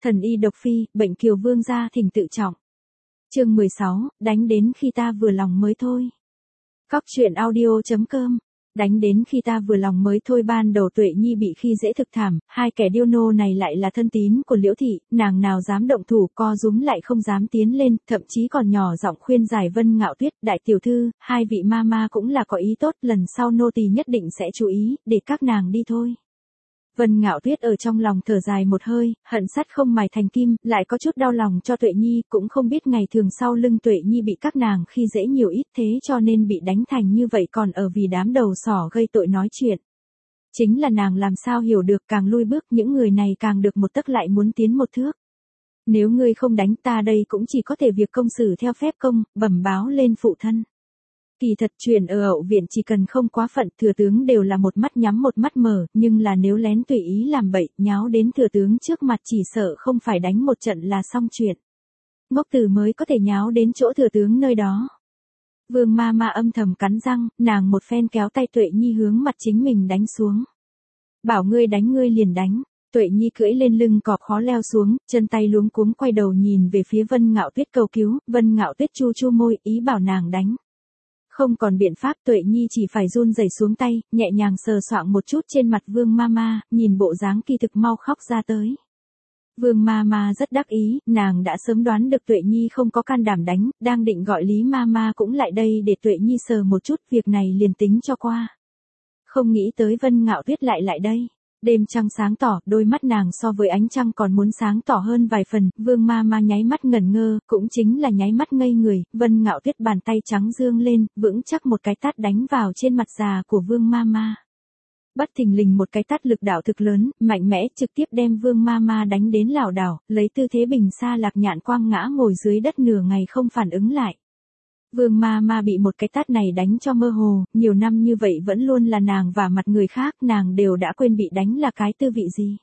Thần y độc phi, bệnh kiều vương gia thỉnh tự trọng. Chương 16, đánh đến khi ta vừa lòng mới thôi. Cóc truyện audio.com. Đánh đến khi ta vừa lòng mới thôi. Ban đầu Tuệ Nhi bị khi dễ thực thảm, hai kẻ điêu nô này lại là thân tín của Liễu thị, nàng nào dám động thủ, co rúm lại không dám tiến lên, thậm chí còn nhỏ giọng khuyên giải Vân Ngạo Tuyết, đại tiểu thư, hai vị ma cũng là có ý tốt, lần sau nô tỳ nhất định sẽ chú ý, để các nàng đi thôi. Vân Ngạo Tuyết ở trong lòng thở dài một hơi, hận sắt không mài thành kim, lại có chút đau lòng cho Tuệ Nhi, cũng không biết ngày thường sau lưng Tuệ Nhi bị các nàng khi dễ nhiều ít thế cho nên bị đánh thành như vậy, còn ở vì đám đầu sỏ gây tội nói chuyện. Chính là nàng làm sao hiểu được, càng lui bước những người này càng được một tấc lại muốn tiến một thước. Nếu ngươi không đánh ta đây cũng chỉ có thể việc công xử theo phép công, bẩm báo lên phụ thân. Kỳ thật chuyện ở hậu viện chỉ cần không quá phận, thừa tướng đều là một mắt nhắm một mắt mở, nhưng là nếu lén tùy ý làm bậy, nháo đến thừa tướng trước mặt chỉ sợ không phải đánh một trận là xong chuyện. Ngốc tử mới có thể nháo đến chỗ thừa tướng nơi đó. Vương ma âm thầm cắn răng, nàng một phen kéo tay Tuệ Nhi hướng mặt chính mình đánh xuống. Bảo ngươi đánh ngươi liền đánh. Tuệ Nhi cưỡi lên lưng cọp khó leo xuống, chân tay luống cuống quay đầu nhìn về phía Vân Ngạo Tuyết cầu cứu, Vân Ngạo Tuyết chu chu môi, ý bảo nàng đánh. Không còn biện pháp, Tuệ Nhi chỉ phải run rẩy xuống tay, nhẹ nhàng sờ soạng một chút trên mặt Vương ma, nhìn bộ dáng kỳ thực mau khóc ra tới. Vương ma rất đắc ý, nàng đã sớm đoán được Tuệ Nhi không có can đảm đánh, đang định gọi Lý ma cũng lại đây để Tuệ Nhi sờ một chút, việc này liền tính cho qua. Không nghĩ tới Vân Ngạo Tuyết lại đây. Đêm trăng sáng tỏ, đôi mắt nàng so với ánh trăng còn muốn sáng tỏ hơn vài phần, Vương ma nháy mắt ngẩn ngơ, cũng chính là nháy mắt ngây người, Vân Ngạo Tuyết bàn tay trắng dương lên, vững chắc một cái tát đánh vào trên mặt già của Vương ma. Bất thình lình một cái tát lực đạo thực lớn, mạnh mẽ, trực tiếp đem Vương ma đánh đến lảo đảo, lấy tư thế bình xa Lạc Nhạn quang ngã ngồi dưới đất nửa ngày không phản ứng lại. Vương ma bị một cái tát này đánh cho mơ hồ, nhiều năm như vậy vẫn luôn là nàng và mặt người khác, nàng đều đã quên bị đánh là cái tư vị gì.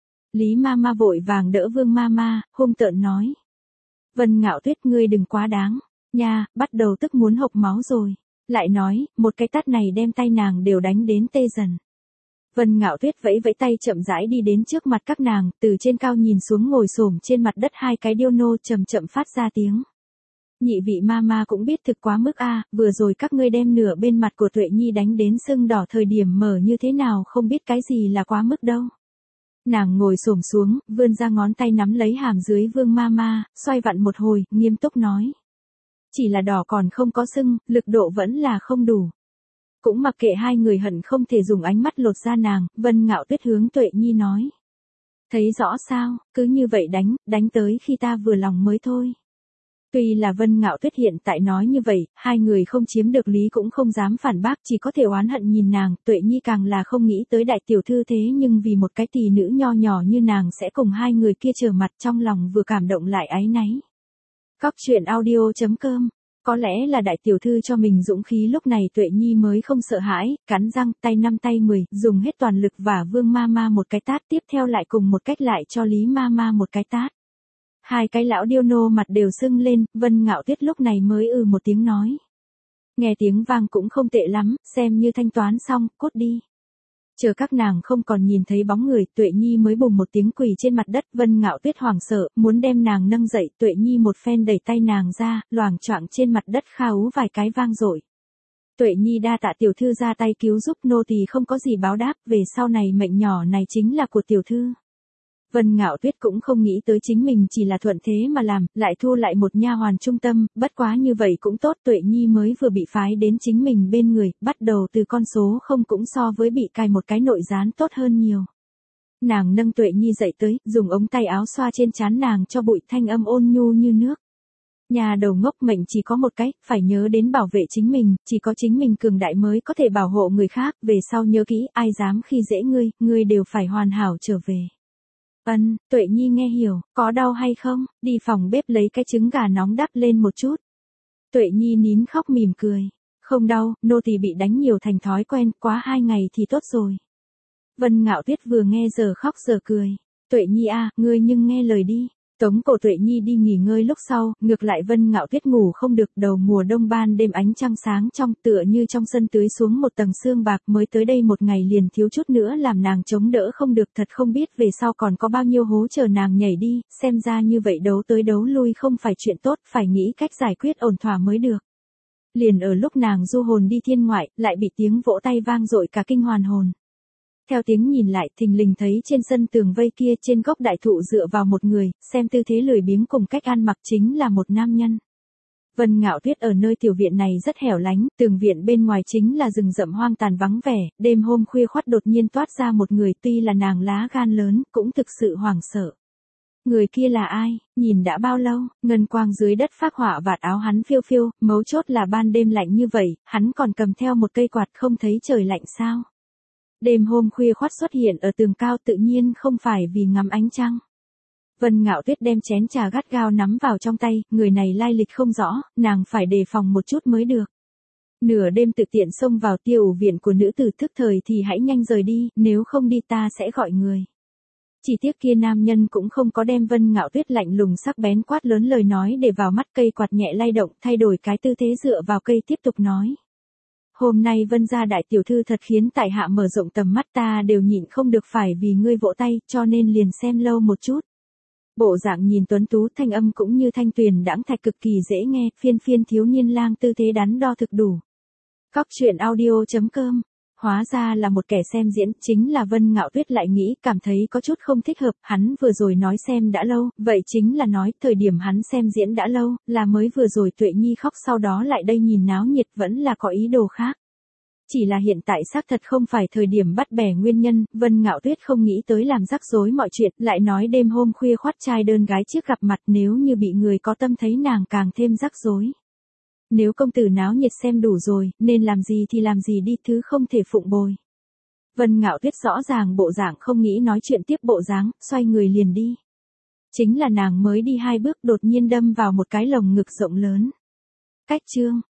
Lý ma vội vàng đỡ Vương ma, hung tợn nói. Vân Ngạo Tuyết ngươi đừng quá đáng, nha, bắt đầu tức muốn hộc máu rồi. Lại nói, một cái tát này đem tay nàng đều đánh đến tê dần. Vân Ngạo Tuyết vẫy tay chậm rãi đi đến trước mặt các nàng, từ trên cao nhìn xuống ngồi xổm trên mặt đất hai cái điêu nô chậm phát ra tiếng. Nhị vị ma cũng biết thực quá mức a, vừa rồi các ngươi đem nửa bên mặt của Tuệ Nhi đánh đến sưng đỏ, thời điểm mở như thế nào không biết cái gì là quá mức đâu. Nàng ngồi xổm xuống, vươn ra ngón tay nắm lấy hàm dưới Vương ma, xoay vặn một hồi, nghiêm túc nói. Chỉ là đỏ còn không có sưng, lực độ vẫn là không đủ. Cũng mặc kệ hai người hận không thể dùng ánh mắt lột ra nàng, Vân Ngạo Tuyết hướng Tuệ Nhi nói. Thấy rõ sao, cứ như vậy đánh tới khi ta vừa lòng mới thôi. Tuy là Vân Ngạo Tuyết hiện tại nói như vậy, hai người không chiếm được lý cũng không dám phản bác, chỉ có thể oán hận nhìn nàng, Tuệ Nhi càng là không nghĩ tới đại tiểu thư thế nhưng vì một cái tỷ nữ nho nhỏ như nàng sẽ cùng hai người kia trở mặt, trong lòng vừa cảm động lại áy náy. Cóc truyện audio.com. Có lẽ là đại tiểu thư cho mình dũng khí, lúc này Tuệ Nhi mới không sợ hãi, cắn răng, tay 5 tay 10, dùng hết toàn lực vả Vương ma một cái tát, tiếp theo lại cùng một cách lại cho Lý ma một cái tát. Hai cái lão điêu nô mặt đều sưng lên, Vân Ngạo Tuyết lúc này mới một tiếng nói. Nghe tiếng vang cũng không tệ lắm, xem như thanh toán xong, cút đi. Chờ các nàng không còn nhìn thấy bóng người, Tuệ Nhi mới bùng một tiếng quỳ trên mặt đất, Vân Ngạo Tuyết hoảng sợ, muốn đem nàng nâng dậy, Tuệ Nhi một phen đẩy tay nàng ra, loạng choạng trên mặt đất kha ú vài cái vang dội. Tuệ Nhi đa tạ tiểu thư ra tay cứu giúp, nô tỳ không có gì báo đáp, về sau này mệnh nhỏ này chính là của tiểu thư. Vân Ngạo Tuyết cũng không nghĩ tới chính mình chỉ là thuận thế mà làm, lại thu lại một nha hoàn trung tâm, bất quá như vậy cũng tốt, Tuệ Nhi mới vừa bị phái đến chính mình bên người, bắt đầu từ con số không cũng so với bị cài một cái nội gián tốt hơn nhiều. Nàng nâng Tuệ Nhi dậy tới, dùng ống tay áo xoa trên trán nàng cho bụi, thanh âm ôn nhu như nước. Nhà đầu ngốc, mệnh chỉ có một cái, phải nhớ đến bảo vệ chính mình, chỉ có chính mình cường đại mới có thể bảo hộ người khác, về sau nhớ kỹ, ai dám khi dễ ngươi đều phải hoàn hảo trở về. Tuệ Nhi nghe hiểu, có đau hay không, đi phòng bếp lấy cái trứng gà nóng đắp lên một chút. Tuệ Nhi nín khóc mỉm cười, không đau, nô tỳ bị đánh nhiều thành thói quen, quá 2 ngày thì tốt rồi. Vân Ngạo Tuyết vừa nghe giờ khóc giờ cười, Tuệ Nhi à, ngươi nhưng nghe lời đi, Tống Cổ Tuệ Nhi đi nghỉ ngơi lúc sau, ngược lại Vân Ngạo Tuyết ngủ không được, đầu mùa đông ban đêm ánh trăng sáng trong, tựa như trong sân tưới xuống một tầng sương bạc, mới tới đây một ngày liền thiếu chút nữa làm nàng chống đỡ không được, thật không biết về sau còn có bao nhiêu hố chờ nàng nhảy đi, xem ra như vậy đấu tới đấu lui không phải chuyện tốt, phải nghĩ cách giải quyết ổn thỏa mới được. Liền ở lúc nàng du hồn đi thiên ngoại, lại bị tiếng vỗ tay vang dội cả kinh hoàn hồn. Theo tiếng nhìn lại, thình lình thấy trên sân tường vây kia trên gốc đại thụ dựa vào một người, xem tư thế lười biếng cùng cách ăn mặc chính là một nam nhân. Vân Ngạo Tuyết ở nơi tiểu viện này rất hẻo lánh, tường viện bên ngoài chính là rừng rậm hoang tàn vắng vẻ, đêm hôm khuya khoắt đột nhiên toát ra một người, tuy là nàng lá gan lớn, cũng thực sự hoảng sợ. Người kia là ai, nhìn đã bao lâu, ngân quang dưới đất phác họa vạt áo hắn phiêu phiêu, mấu chốt là ban đêm lạnh như vậy, hắn còn cầm theo một cây quạt, không thấy trời lạnh sao. Đêm hôm khuya khoắt xuất hiện ở tường cao tự nhiên không phải vì ngắm ánh trăng. Vân Ngạo Tuyết đem chén trà gắt gao nắm vào trong tay, người này lai lịch không rõ, nàng phải đề phòng một chút mới được. Nửa đêm tự tiện xông vào tiểu viện của nữ tử thức thời thì hãy nhanh rời đi, nếu không đi ta sẽ gọi người. Chỉ tiếc kia nam nhân cũng không có đem Vân Ngạo Tuyết lạnh lùng sắc bén quát lớn lời nói để vào mắt, cây quạt nhẹ lay động, thay đổi cái tư thế dựa vào cây tiếp tục nói. Hôm nay Vân gia đại tiểu thư thật khiến tại hạ mở rộng tầm mắt, ta đều nhịn không được phải vì ngươi vỗ tay, cho nên liền xem lâu một chút. Bộ dạng nhìn tuấn tú, thanh âm cũng như thanh tuyền đãng thạch, cực kỳ dễ nghe, phiên phiên thiếu niên lang tư thế đắn đo thực đủ. Cóc truyện audio.com. Hóa ra là một kẻ xem diễn, chính là Vân Ngạo Tuyết lại nghĩ, cảm thấy có chút không thích hợp, hắn vừa rồi nói xem đã lâu, vậy chính là nói, thời điểm hắn xem diễn đã lâu, là mới vừa rồi Tuệ Nhi khóc sau đó lại đây nhìn náo nhiệt, vẫn là có ý đồ khác. Chỉ là hiện tại xác thật không phải thời điểm bắt bẻ nguyên nhân, Vân Ngạo Tuyết không nghĩ tới làm rắc rối mọi chuyện, lại nói đêm hôm khuya khoắt trai đơn gái chiếc gặp mặt, nếu như bị người có tâm thấy nàng càng thêm rắc rối. Nếu công tử náo nhiệt xem đủ rồi, nên làm gì thì làm gì đi, thứ không thể phụng bồi. Vân Ngạo Tuyết rõ ràng bộ dạng không nghĩ nói chuyện tiếp bộ dáng, xoay người liền đi. Chính là nàng mới đi 2 bước đột nhiên đâm vào một cái lồng ngực rộng lớn. Cách chương.